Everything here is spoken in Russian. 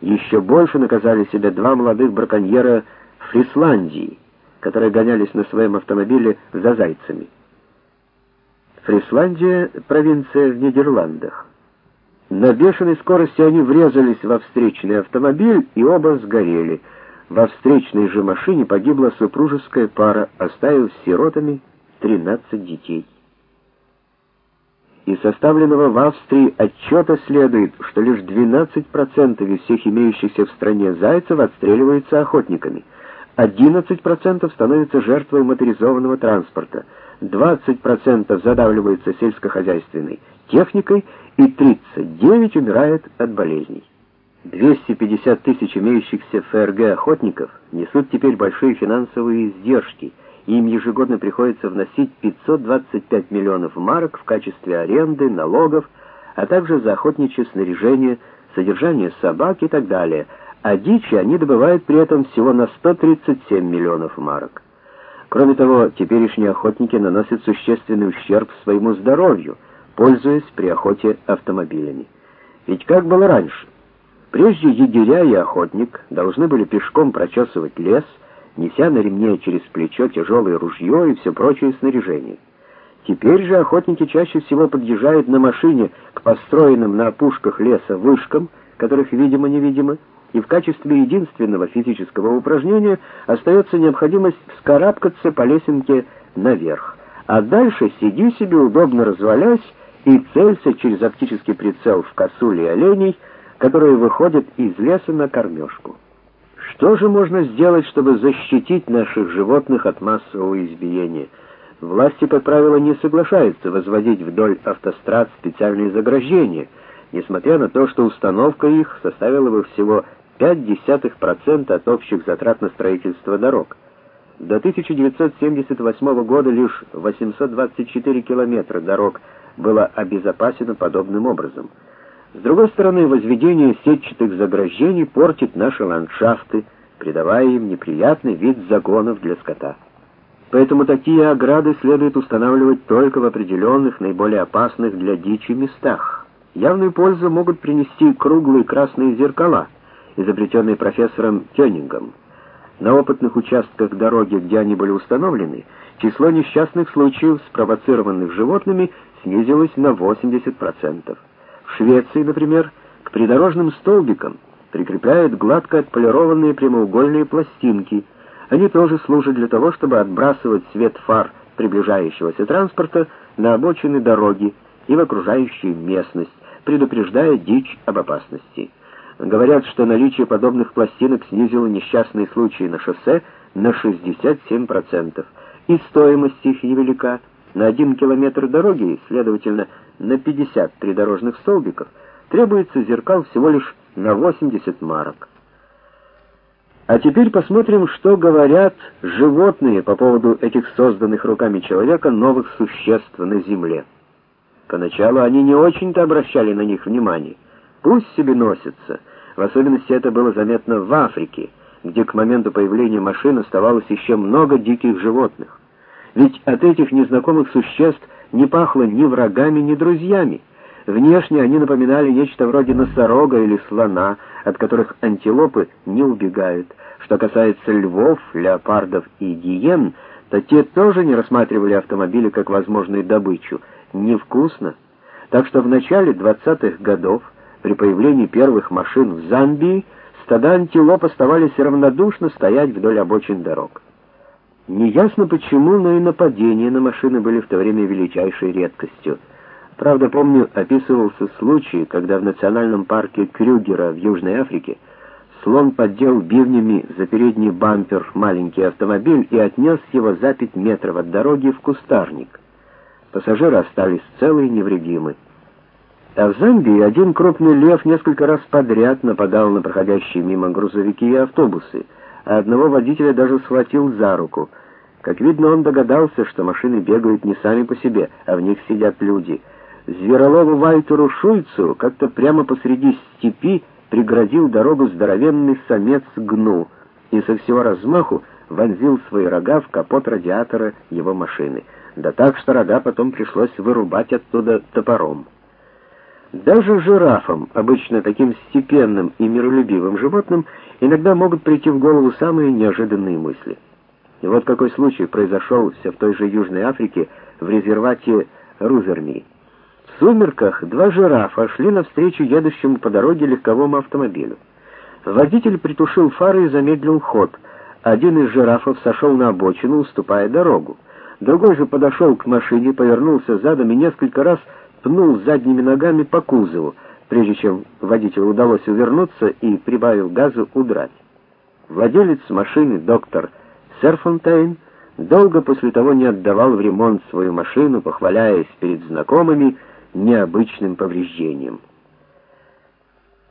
Еще больше наказали себя два молодых браконьера в Фрисландии, которые гонялись на своем автомобиле за зайцами. Фрисландия — провинция в Нидерландах. На бешеной скорости они врезались во встречный автомобиль, и оба сгорели. Во встречной же машине погибла супружеская пара, оставив сиротами 13 детей. Из составленного в Австрии отчета следует, что лишь 12% из всех имеющихся в стране зайцев отстреливаются охотниками, 11% становятся жертвой моторизованного транспорта, 20% задавливаются сельскохозяйственной техникой и 39% умирают от болезней. 250 тысяч имеющихся в ФРГ охотников несут теперь большие финансовые издержки, и им ежегодно приходится вносить 525 миллионов марок в качестве аренды, налогов, а также за охотничье снаряжение, содержание собак и так далее, а дичи они добывают при этом всего на 137 миллионов марок. Кроме того, теперешние охотники наносят существенный ущерб своему здоровью, пользуясь при охоте автомобилями. Ведь как было раньше? Прежде егеря и охотник должны были пешком прочесывать лес, неся на ремне через плечо тяжелое ружье и все прочее снаряжение. Теперь же охотники чаще всего подъезжают на машине к построенным на опушках леса вышкам, которых видимо-невидимо, и в качестве единственного физического упражнения остается необходимость вскарабкаться по лесенке наверх, а дальше сиди себе, удобно развалясь, и целься через оптический прицел в косуль и оленей, которые выходят из леса на кормежку. Что же можно сделать, чтобы защитить наших животных от массового избиения? Власти, как правило, не соглашаются возводить вдоль автострад специальные заграждения, несмотря на то, что установка их составила бы всего 0,5% от общих затрат на строительство дорог. До 1978 года лишь 824 километра дорог было обезопасено подобным образом. С другой стороны, возведение сетчатых заграждений портит наши ландшафты, придавая им неприятный вид загонов для скота. Поэтому такие ограды следует устанавливать только в определенных, наиболее опасных для дичи местах. Явную пользу могут принести круглые красные зеркала, изобретенные профессором Кёнигом. На опытных участках дороги, где они были установлены, число несчастных случаев, спровоцированных животными, снизилось на 80%. В Швеции, например, к придорожным столбикам прикрепляют гладко отполированные прямоугольные пластинки. Они тоже служат для того, чтобы отбрасывать свет фар приближающегося транспорта на обочины дороги и в окружающую местность, предупреждая дичь об опасности. Говорят, что наличие подобных пластинок снизило несчастные случаи на шоссе на 67%, и стоимость их невелика. На 1 километр дороги, следовательно, на 50 придорожных столбиков, требуется зеркал всего лишь на 80 марок. А теперь посмотрим, что говорят животные по поводу этих созданных руками человека новых существ на земле. Поначалу они не очень-то обращали на них внимание. Пусть себе носятся. В особенности это было заметно в Африке, где к моменту появления машин оставалось еще много диких животных. Ведь от этих незнакомых существ не пахло ни врагами, ни друзьями. Внешне они напоминали нечто вроде носорога или слона, от которых антилопы не убегают. Что касается львов, леопардов и гиен, то те тоже не рассматривали автомобили как возможную добычу. Невкусно. Так что в начале 20-х годов, при появлении первых машин в Замбии, стада антилоп оставались равнодушно стоять вдоль обочин дорог. Неясно почему, но и нападения на машины были в то время величайшей редкостью. Правда, помню, описывался случай, когда в национальном парке Крюгера в Южной Африке слон поддел бивнями за передний бампер маленький автомобиль и отнес его за 5 метров от дороги в кустарник. Пассажиры остались целы и невредимы. А в Замбии один крупный лев несколько раз подряд нападал на проходящие мимо грузовики и автобусы, а одного водителя даже схватил за руку. Как видно, он догадался, что машины бегают не сами по себе, а в них сидят люди. Зверолову Вальтеру Шульцу как-то прямо посреди степи преградил дорогу здоровенный самец гну и со всего размаху вонзил свои рога в капот радиатора его машины. Да так, что рога потом пришлось вырубать оттуда топором. Даже жирафам, обычно таким степенным и миролюбивым животным, иногда могут прийти в голову самые неожиданные мысли. И вот какой случай произошел все в той же Южной Африке, в резервате Рузерми. В сумерках два жирафа шли навстречу едущему по дороге легковому автомобилю. Водитель притушил фары и замедлил ход. Один из жирафов сошел на обочину, уступая дорогу. Другой же подошел к машине, повернулся задом и несколько раз пнул задними ногами по кузову, прежде чем водителю удалось увернуться и, прибавив газу, удрать. Владелец машины, доктор Серфонтейн, долго после того не отдавал в ремонт свою машину, похваляясь перед знакомыми необычным повреждением.